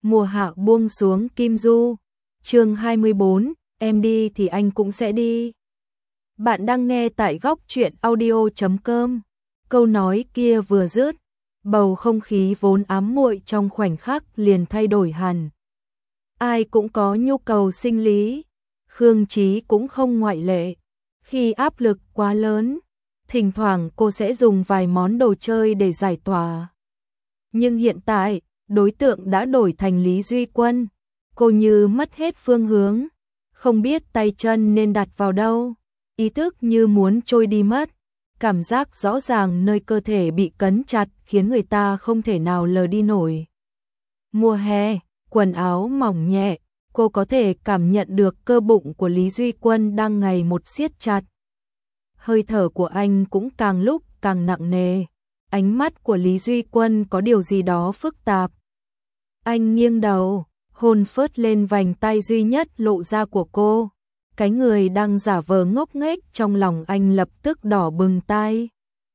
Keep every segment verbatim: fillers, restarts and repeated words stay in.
Mùa hạ buông xuống Kim Du. Chương hai mươi bốn, em đi thì anh cũng sẽ đi. Bạn đang nghe tại góc truyện audio chấm com. Câu nói kia vừa dứt, bầu không khí vốn ám muội trong khoảnh khắc liền thay đổi hẳn. Ai cũng có nhu cầu sinh lý, Khương Chí cũng không ngoại lệ. Khi áp lực quá lớn, thỉnh thoảng cô sẽ dùng vài món đồ chơi để giải tỏa. Nhưng hiện tại, đối tượng đã đổi thành Lý Duy Quân. Cô như mất hết phương hướng, không biết tay chân nên đặt vào đâu, ý thức như muốn trôi đi mất. Cảm giác rõ ràng nơi cơ thể bị cấn chặt khiến người ta không thể nào lờ đi nổi. Mùa hè, quần áo mỏng nhẹ, cô có thể cảm nhận được cơ bụng của Lý Duy Quân đang ngày một siết chặt. Hơi thở của anh cũng càng lúc càng nặng nề. Ánh mắt của Lý Duy Quân có điều gì đó phức tạp. Anh nghiêng đầu, hôn phớt lên vành tay duy nhất lộ ra của cô. Cái người đang giả vờ ngốc nghếch trong lòng anh lập tức đỏ bừng tai.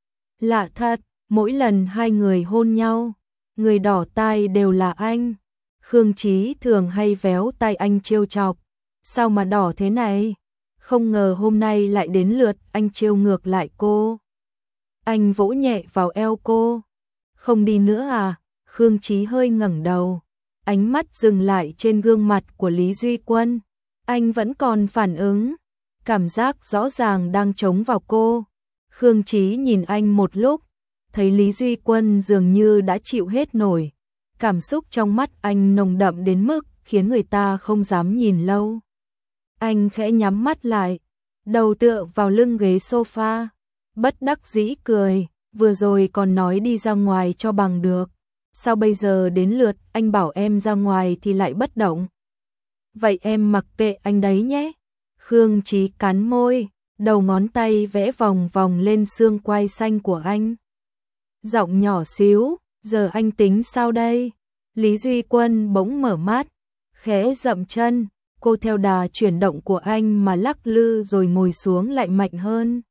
Lạ thật, mỗi lần hai người hôn nhau, người đỏ tai đều là anh. Khương Chí thường hay véo tay anh trêu chọc. Sao mà đỏ thế này? Không ngờ hôm nay lại đến lượt anh trêu ngược lại cô. Anh vỗ nhẹ vào eo cô. Không đi nữa à? Khương Chí hơi ngẩng đầu. Ánh mắt dừng lại trên gương mặt của Lý Duy Quân. Anh vẫn còn phản ứng. Cảm giác rõ ràng đang trống vào cô. Khương Chí nhìn anh một lúc. Thấy Lý Duy Quân dường như đã chịu hết nổi. Cảm xúc trong mắt anh nồng đậm đến mức khiến người ta không dám nhìn lâu. Anh khẽ nhắm mắt lại, đầu tựa vào lưng ghế sofa, bất đắc dĩ cười, vừa rồi còn nói đi ra ngoài cho bằng được. Sao bây giờ đến lượt anh bảo em ra ngoài thì lại bất động? Vậy em mặc kệ anh đấy nhé. Khương Chí cắn môi, đầu ngón tay vẽ vòng vòng lên xương quai xanh của anh. Giọng nhỏ xíu, giờ anh tính sao đây? Lý Duy Quân bỗng mở mắt, khẽ dậm chân, cô theo đà chuyển động của anh mà lắc lư rồi ngồi xuống lại mạnh hơn.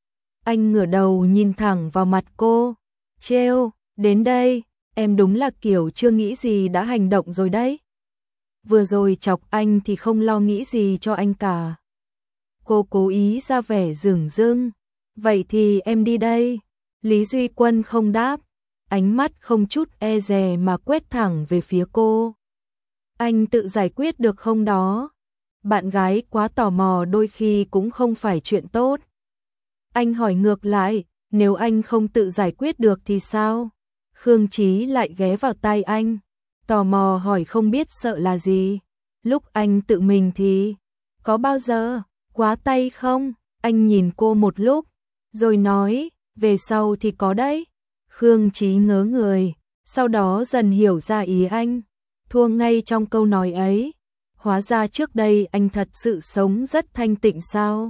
Anh ngửa đầu nhìn thẳng vào mặt cô, trêu, đến đây, em đúng là kiểu chưa nghĩ gì đã hành động rồi đấy. Vừa rồi chọc anh thì không lo nghĩ gì cho anh cả. Cô cố ý ra vẻ dửng dưng, vậy thì em đi đây. Lý Duy Quân không đáp, ánh mắt không chút e dè mà quét thẳng về phía cô. Anh tự giải quyết được không đó? Bạn gái quá tò mò đôi khi cũng không phải chuyện tốt. Anh hỏi ngược lại, nếu anh không tự giải quyết được thì sao? Khương Chí lại ghé vào tai anh, tò mò hỏi không biết sợ là gì. Lúc anh tự mình thì có bao giờ quá tay không? Anh nhìn cô một lúc, rồi nói, về sau thì có đấy. Khương Chí ngớ người, sau đó dần hiểu ra ý anh, thua ngay trong câu nói ấy. Hóa ra trước đây anh thật sự sống rất thanh tịnh sao?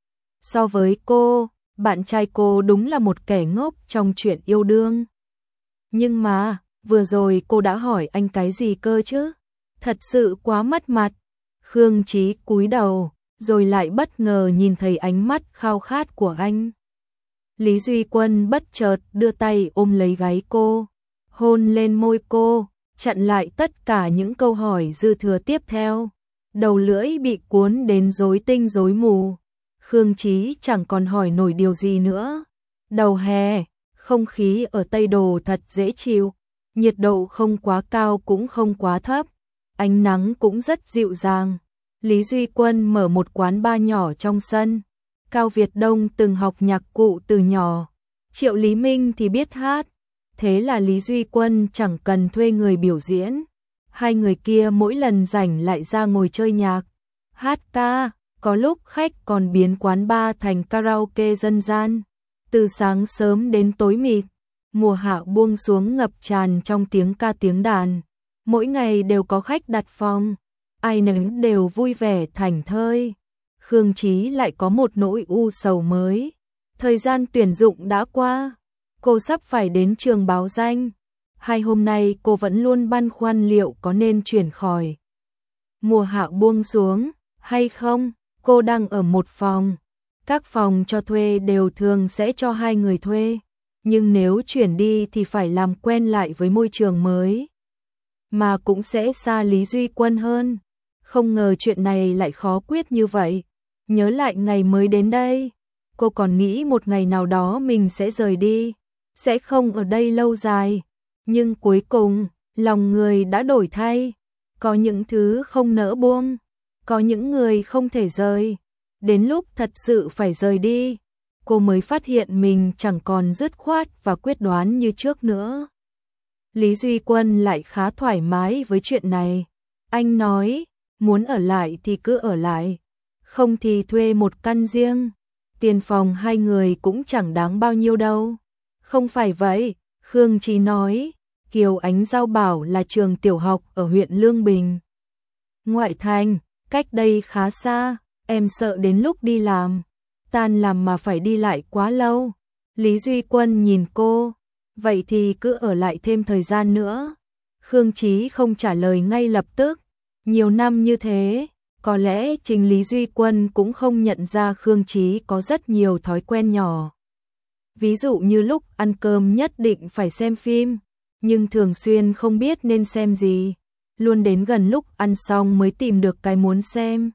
So với cô, bạn trai cô đúng là một kẻ ngốc trong chuyện yêu đương. Nhưng mà, vừa rồi cô đã hỏi anh cái gì cơ chứ? Thật sự quá mất mặt. Khương Chí cúi đầu, rồi lại bất ngờ nhìn thấy ánh mắt khao khát của anh. Lý Duy Quân bất chợt đưa tay ôm lấy gáy cô, hôn lên môi cô, chặn lại tất cả những câu hỏi dư thừa tiếp theo. Đầu lưỡi bị cuốn đến rối tinh rối mù. Khương Chí chẳng còn hỏi nổi điều gì nữa. Đầu hè, không khí ở Tây Đồ thật dễ chịu, nhiệt độ không quá cao cũng không quá thấp, ánh nắng cũng rất dịu dàng. Lý Duy Quân mở một quán bar nhỏ trong sân. Cao Việt Đông từng học nhạc cụ từ nhỏ, Triệu Lý Minh thì biết hát, thế là Lý Duy Quân chẳng cần thuê người biểu diễn. Hai người kia mỗi lần rảnh lại ra ngồi chơi nhạc, hát ca, có lúc khách còn biến quán bar thành karaoke dân gian. Từ sáng sớm đến tối mịt, mùa hạ buông xuống ngập tràn trong tiếng ca tiếng đàn. Mỗi ngày đều có khách đặt phòng, ai nấy đều vui vẻ thảnh thơi. Khương Chí lại có một nỗi u sầu mới. Thời gian tuyển dụng đã qua, cô sắp phải đến trường báo danh. Hai hôm nay cô vẫn luôn băn khoăn liệu có nên chuyển khỏi mùa hạ buông xuống hay không. Cô đang ở một phòng, các phòng cho thuê đều thường sẽ cho hai người thuê, nhưng nếu chuyển đi thì phải làm quen lại với môi trường mới. mà cũng sẽ xa Lý Duy Quân hơn. Không ngờ chuyện này lại khó quyết như vậy. Nhớ lại ngày mới đến đây, cô còn nghĩ một ngày nào đó mình sẽ rời đi, sẽ không ở đây lâu dài. Nhưng cuối cùng, lòng người đã đổi thay. Có những thứ không nỡ buông, có những người không thể rời. Đến lúc thật sự phải rời đi, cô mới phát hiện mình chẳng còn dứt khoát và quyết đoán như trước nữa. Lý Duy Quân lại khá thoải mái với chuyện này. Anh nói, muốn ở lại thì cứ ở lại, không thì thuê một căn riêng. Tiền phòng hai người cũng chẳng đáng bao nhiêu đâu. Không phải vậy, Khương Chí nói, Kiều Ánh Giao bảo là trường tiểu học ở huyện Lương Bình, ngoại thành, cách đây khá xa, em sợ đến lúc đi làm, tan làm mà phải đi lại quá lâu. Lý Duy Quân nhìn cô, vậy thì cứ ở lại thêm thời gian nữa. Khương Chí không trả lời ngay lập tức. Nhiều năm như thế, có lẽ chính Lý Duy Quân cũng không nhận ra Khương Chí có rất nhiều thói quen nhỏ. Ví dụ như lúc ăn cơm nhất định phải xem phim, nhưng thường xuyên không biết nên xem gì, luôn đến gần lúc ăn xong mới tìm được cái muốn xem.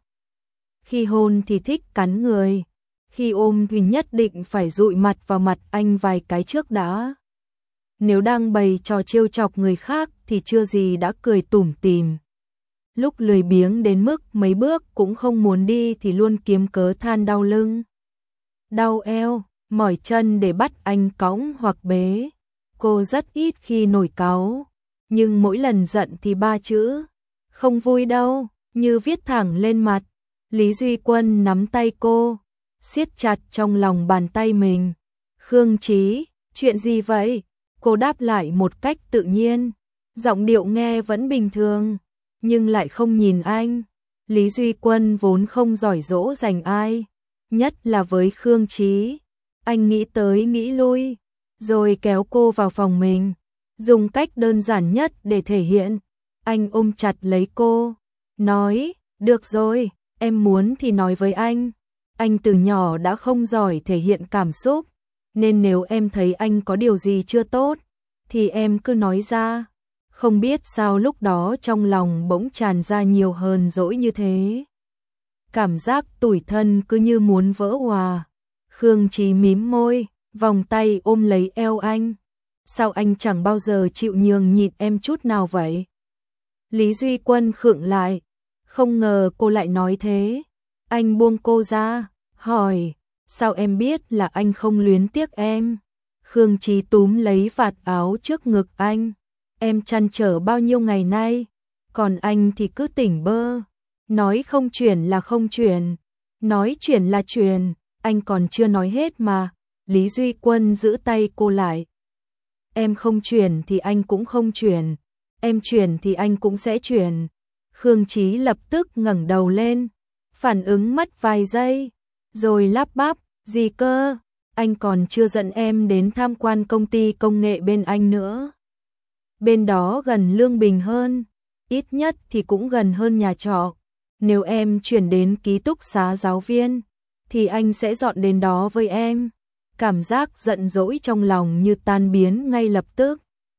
Khi hôn thì thích cắn người, khi ôm thì nhất định phải dụi mặt vào mặt anh vài cái trước đã. Nếu đang bày trò trêu chọc người khác thì chưa gì đã cười tủm tỉm. Lúc lười biếng đến mức mấy bước cũng không muốn đi thì luôn kiếm cớ than đau lưng, đau eo, mỏi chân để bắt anh cõng hoặc bế. Cô rất ít khi nổi cáu, nhưng mỗi lần giận thì ba chữ không vui đâu như viết thẳng lên mặt. Lý Duy Quân nắm tay cô, siết chặt trong lòng bàn tay mình. Khương Chí, chuyện gì vậy? Cô đáp lại một cách tự nhiên, giọng điệu nghe vẫn bình thường, nhưng lại không nhìn anh. Lý Duy Quân vốn không giỏi dỗ dành ai, nhất là với Khương Chí. Anh nghĩ tới nghĩ lui, rồi kéo cô vào phòng mình, dùng cách đơn giản nhất để thể hiện. Anh ôm chặt lấy cô, nói, được rồi, em muốn thì nói với anh. Anh từ nhỏ đã không giỏi thể hiện cảm xúc, nên nếu em thấy anh có điều gì chưa tốt, thì em cứ nói ra. Không biết sao lúc đó trong lòng bỗng tràn ra nhiều hờn dỗi như thế. Cảm giác tủi thân cứ như muốn vỡ òa. Khương Chí mím môi, vòng tay ôm lấy eo anh. Sao anh chẳng bao giờ chịu nhường nhịn em chút nào vậy? Lý Duy Quân khựng lại, không ngờ cô lại nói thế. Anh buông cô ra, hỏi, sao em biết là anh không luyến tiếc em? Khương Chí túm lấy vạt áo trước ngực anh. Em trăn trở bao nhiêu ngày nay, còn anh thì cứ tỉnh bơ. Nói không chuyển là không chuyển, nói chuyển là chuyển, anh còn chưa nói hết mà. Lý Duy Quân giữ tay cô lại. Em không chuyển thì anh cũng không chuyển, em chuyển thì anh cũng sẽ chuyển. Khương Chí lập tức ngẩng đầu lên, phản ứng mất vài giây, rồi lắp bắp, gì cơ, anh còn chưa dẫn em đến tham quan công ty công nghệ bên anh nữa. Bên đó gần Lương Bình hơn, ít nhất thì cũng gần hơn nhà trọ. Nếu em chuyển đến ký túc xá giáo viên, thì anh sẽ dọn đến đó với em. Cảm giác giận dỗi trong lòng như tan biến ngay lập tức.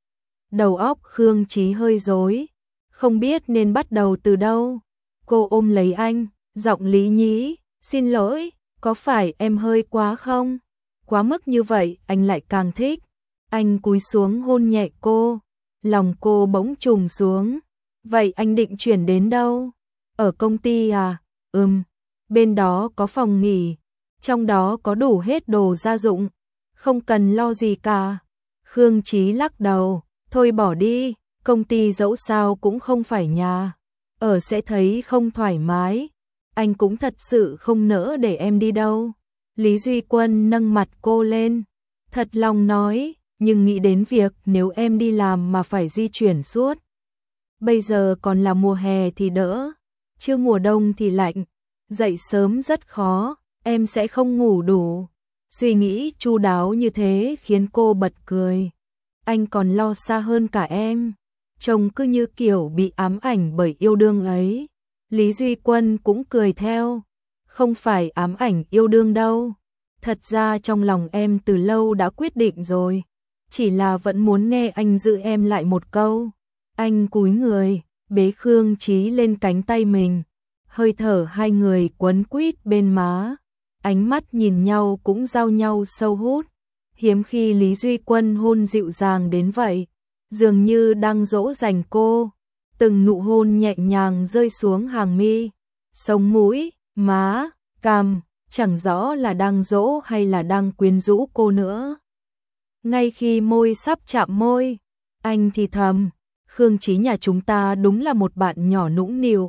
Đầu óc Khương Chí hơi rối, không biết nên bắt đầu từ đâu. Cô ôm lấy anh, giọng lý nhí, xin lỗi, có phải em hơi quá không? Quá mức như vậy anh lại càng thích. Anh cúi xuống hôn nhẹ cô, lòng cô bỗng trùng xuống. Vậy anh định chuyển đến đâu? Ở công ty à? Ừm, bên đó có phòng nghỉ, trong đó có đủ hết đồ gia dụng, không cần lo gì cả. Khương Chí lắc đầu, thôi bỏ đi, công ty dẫu sao cũng không phải nhà, ở sẽ thấy không thoải mái. Anh cũng thật sự không nỡ để em đi đâu. Lý Duy Quân nâng mặt cô lên, thật lòng nói, nhưng nghĩ đến việc nếu em đi làm mà phải di chuyển suốt. Bây giờ còn là mùa hè thì đỡ, chứ mùa đông thì lạnh, dậy sớm rất khó, em sẽ không ngủ đủ. Suy nghĩ chu đáo như thế khiến cô bật cười. Anh còn lo xa hơn cả em, trông cứ như kiểu bị ám ảnh bởi yêu đương ấy. Lý Duy Quân cũng cười theo, không phải ám ảnh yêu đương đâu. Thật ra trong lòng em từ lâu đã quyết định rồi, chỉ là vẫn muốn nghe anh giữ em lại một câu. Anh cúi người, bế Khương Chí lên cánh tay mình, hơi thở hai người quấn quýt bên má, ánh mắt nhìn nhau cũng giao nhau sâu hút. Hiếm khi Lý Duy Quân hôn dịu dàng đến vậy, dường như đang dỗ dành cô. Từng nụ hôn nhẹ nhàng rơi xuống hàng mi, sống mũi, má, cằm, chẳng rõ là đang dỗ hay là đang quyến rũ cô nữa. Ngay khi môi sắp chạm môi, anh thì thầm, Khương Chí nhà chúng ta đúng là một bạn nhỏ nũng nịu.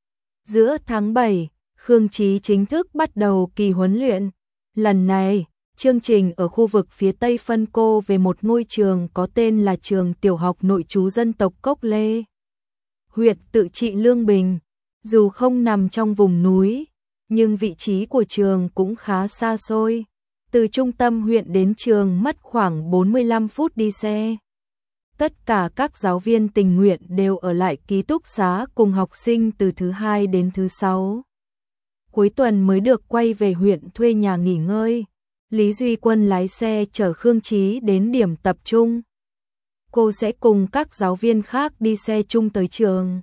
Giữa tháng bảy, Khương Chí chính thức bắt đầu kỳ huấn luyện. Lần này, chương trình ở khu vực phía Tây phân cô về một ngôi trường có tên là trường tiểu học nội trú dân tộc Cốc Lê, huyện Tự Trị Lương Bình. Dù không nằm trong vùng núi, nhưng vị trí của trường cũng khá xa xôi. Từ trung tâm huyện đến trường mất khoảng bốn mươi lăm phút đi xe. Tất cả các giáo viên tình nguyện đều ở lại ký túc xá cùng học sinh từ thứ hai đến thứ sáu. Cuối tuần mới được quay về huyện thuê nhà nghỉ ngơi. Lý Duy Quân lái xe chở Khương Chí đến điểm tập trung. Cô sẽ cùng các giáo viên khác đi xe chung tới trường.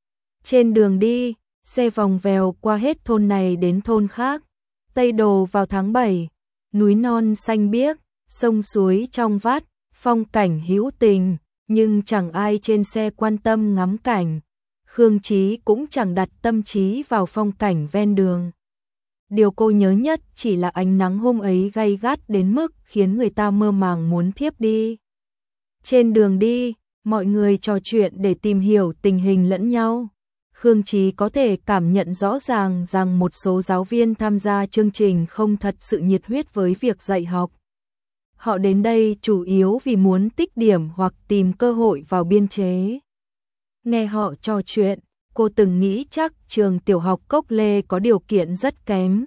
Trên đường đi, xe vòng vèo qua hết thôn này đến thôn khác. Tây Đồ vào tháng bảy, núi non xanh biếc, sông suối trong vắt, phong cảnh hữu tình, nhưng chẳng ai trên xe quan tâm ngắm cảnh. Khương Chí cũng chẳng đặt tâm trí vào phong cảnh ven đường. Điều cô nhớ nhất chỉ là ánh nắng hôm ấy gay gắt đến mức khiến người ta mơ màng muốn thiếp đi. Trên đường đi, mọi người trò chuyện để tìm hiểu tình hình lẫn nhau. Khương Chí có thể cảm nhận rõ ràng rằng một số giáo viên tham gia chương trình không thật sự nhiệt huyết với việc dạy học. Họ đến đây chủ yếu vì muốn tích điểm hoặc tìm cơ hội vào biên chế. Nghe họ trò chuyện, cô từng nghĩ chắc trường tiểu học Cốc Lê có điều kiện rất kém.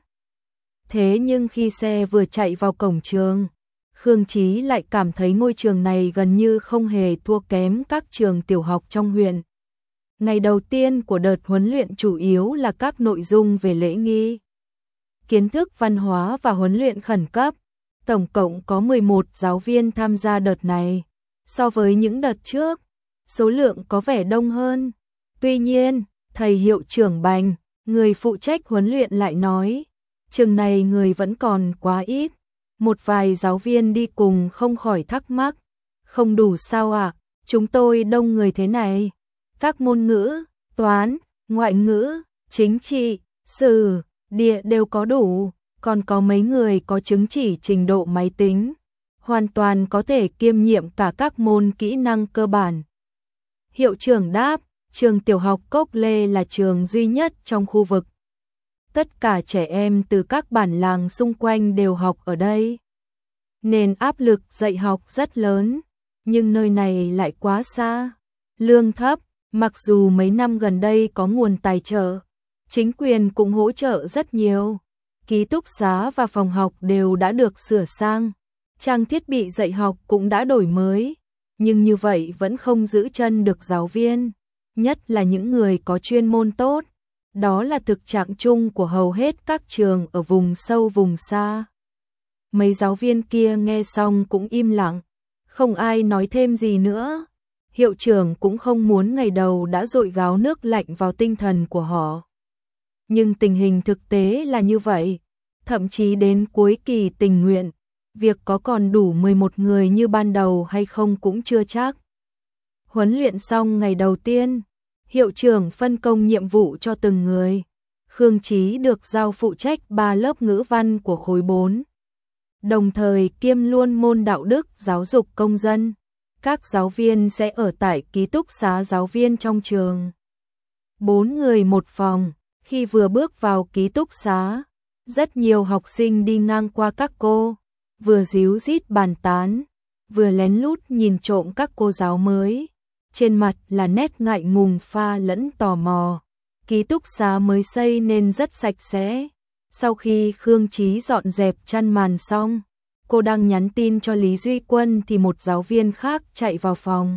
Thế nhưng khi xe vừa chạy vào cổng trường, Khương Chí lại cảm thấy ngôi trường này gần như không hề thua kém các trường tiểu học trong huyện. Ngày đầu tiên của đợt huấn luyện chủ yếu là các nội dung về lễ nghi, kiến thức văn hóa và huấn luyện khẩn cấp. Tổng cộng có mười một giáo viên tham gia đợt này. So với những đợt trước, số lượng có vẻ đông hơn. Tuy nhiên, thầy hiệu trưởng Bành, người phụ trách huấn luyện lại nói, trường này người vẫn còn quá ít. Một vài giáo viên đi cùng không khỏi thắc mắc, không đủ sao ạ? À? Chúng tôi đông người thế này. Các môn ngữ, toán, ngoại ngữ, chính trị, sử, địa đều có đủ, còn có mấy người có chứng chỉ trình độ máy tính, hoàn toàn có thể kiêm nhiệm cả các môn kỹ năng cơ bản. Hiệu trưởng đáp, trường tiểu học Cốc Lê là trường duy nhất trong khu vực. Tất cả trẻ em từ các bản làng xung quanh đều học ở đây, nên áp lực dạy học rất lớn, nhưng nơi này lại quá xa, lương thấp. Mặc dù mấy năm gần đây có nguồn tài trợ, chính quyền cũng hỗ trợ rất nhiều. Ký túc xá và phòng học đều đã được sửa sang, trang thiết bị dạy học cũng đã đổi mới, nhưng như vậy vẫn không giữ chân được giáo viên, nhất là những người có chuyên môn tốt. Đó là thực trạng chung của hầu hết các trường ở vùng sâu vùng xa. Mấy giáo viên kia nghe xong cũng im lặng, không ai nói thêm gì nữa. Hiệu trưởng cũng không muốn ngày đầu đã dội gáo nước lạnh vào tinh thần của họ. Nhưng tình hình thực tế là như vậy, thậm chí đến cuối kỳ tình nguyện, việc có còn đủ mười một người như ban đầu hay không cũng chưa chắc. Huấn luyện xong ngày đầu tiên, hiệu trưởng phân công nhiệm vụ cho từng người. Khương Chí được giao phụ trách ba lớp ngữ văn của khối bốn, đồng thời kiêm luôn môn đạo đức giáo dục công dân. Các giáo viên sẽ ở tại ký túc xá giáo viên trong trường. Bốn người một phòng, khi vừa bước vào ký túc xá, rất nhiều học sinh đi ngang qua các cô, vừa díu dít bàn tán, vừa lén lút nhìn trộm các cô giáo mới. Trên mặt là nét ngại ngùng pha lẫn tò mò. Ký túc xá mới xây nên rất sạch sẽ. Sau khi Khương Chí dọn dẹp chăn màn xong, cô đang nhắn tin cho Lý Duy Quân thì một giáo viên khác chạy vào phòng.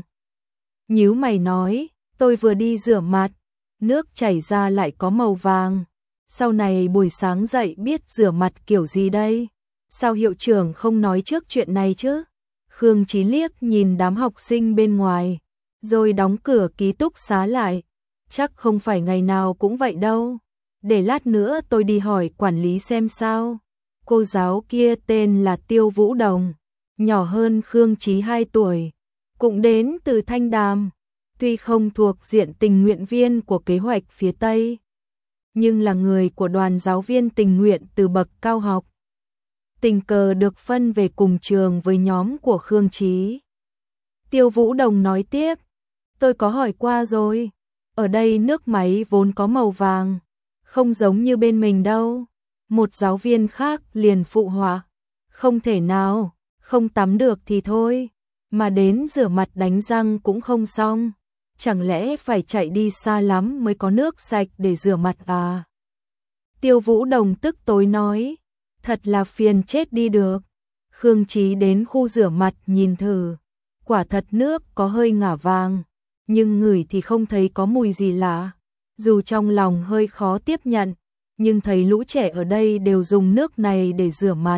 Nhíu mày nói, tôi vừa đi rửa mặt, nước chảy ra lại có màu vàng. Sau này buổi sáng dậy biết rửa mặt kiểu gì đây? Sao hiệu trưởng không nói trước chuyện này chứ? Khương Chí liếc nhìn đám học sinh bên ngoài, rồi đóng cửa ký túc xá lại. Chắc không phải ngày nào cũng vậy đâu. Để lát nữa tôi đi hỏi quản lý xem sao. Cô giáo kia tên là Tiêu Vũ Đồng, nhỏ hơn Khương Chí hai tuổi, cũng đến từ Thanh Đàm. Tuy không thuộc diện tình nguyện viên của kế hoạch phía Tây, nhưng là người của đoàn giáo viên tình nguyện từ bậc cao học. Tình cờ được phân về cùng trường với nhóm của Khương Chí. Tiêu Vũ Đồng nói tiếp, tôi có hỏi qua rồi, ở đây nước máy vốn có màu vàng, không giống như bên mình đâu. Một giáo viên khác liền phụ họa, không thể nào, không tắm được thì thôi, mà đến rửa mặt đánh răng cũng không xong, chẳng lẽ phải chạy đi xa lắm mới có nước sạch để rửa mặt à? Tiêu Vũ Đồng tức tối nói, thật là phiền chết đi được. Khương Chí đến khu rửa mặt nhìn thử, quả thật nước có hơi ngả vàng, nhưng ngửi thì không thấy có mùi gì lạ. Dù trong lòng hơi khó tiếp nhận, nhưng thấy lũ trẻ ở đây đều dùng nước này để rửa mặt.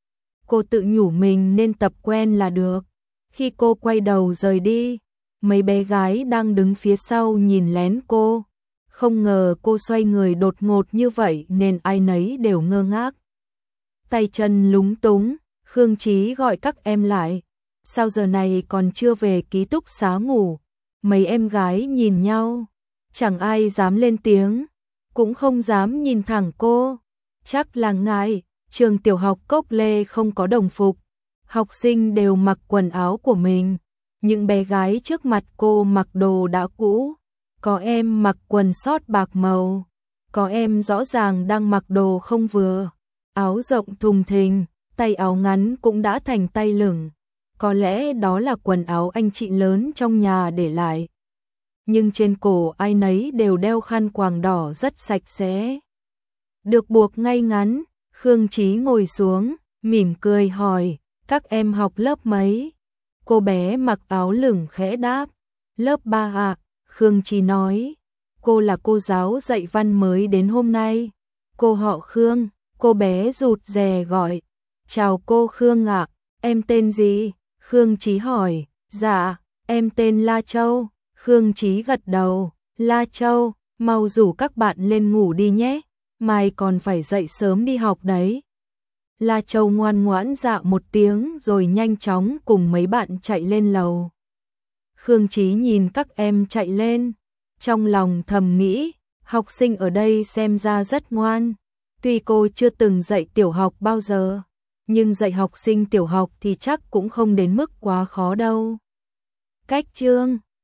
Cô tự nhủ mình nên tập quen là được. Khi cô quay đầu rời đi, mấy bé gái đang đứng phía sau nhìn lén cô. Không ngờ cô xoay người đột ngột như vậy nên ai nấy đều ngơ ngác. Tay chân lúng túng, Khương Chí gọi các em lại. Sao giờ này còn chưa về ký túc xá ngủ? Mấy em gái nhìn nhau, chẳng ai dám lên tiếng, cũng không dám nhìn thẳng cô. Chắc là ngại, trường tiểu học Cốc Lê không có đồng phục, học sinh đều mặc quần áo của mình. Những bé gái trước mặt cô mặc đồ đã cũ, có em mặc quần sót bạc màu, có em rõ ràng đang mặc đồ không vừa, áo rộng thùng thình, tay áo ngắn cũng đã thành tay lửng. Có lẽ đó là quần áo anh chị lớn trong nhà để lại. Nhưng trên cổ ai nấy đều đeo khăn quàng đỏ rất sạch sẽ, được buộc ngay ngắn. Khương Chí ngồi xuống, mỉm cười hỏi, các em học lớp mấy? Cô bé mặc áo lửng khẽ đáp, lớp ba ạ. Khương Chí nói, cô là cô giáo dạy văn mới đến hôm nay. Cô họ Khương. Cô bé rụt rè gọi, chào cô Khương ạ, em tên gì? Khương Chí hỏi, dạ, em tên La Châu. Khương Chí gật đầu, La Châu, mau rủ các bạn lên ngủ đi nhé, mai còn phải dậy sớm đi học đấy. La Châu ngoan ngoãn dạ một tiếng rồi nhanh chóng cùng mấy bạn chạy lên lầu. Khương Chí nhìn các em chạy lên, trong lòng thầm nghĩ, học sinh ở đây xem ra rất ngoan. Tuy cô chưa từng dạy tiểu học bao giờ, nhưng dạy học sinh tiểu học thì chắc cũng không đến mức quá khó đâu. Cách chương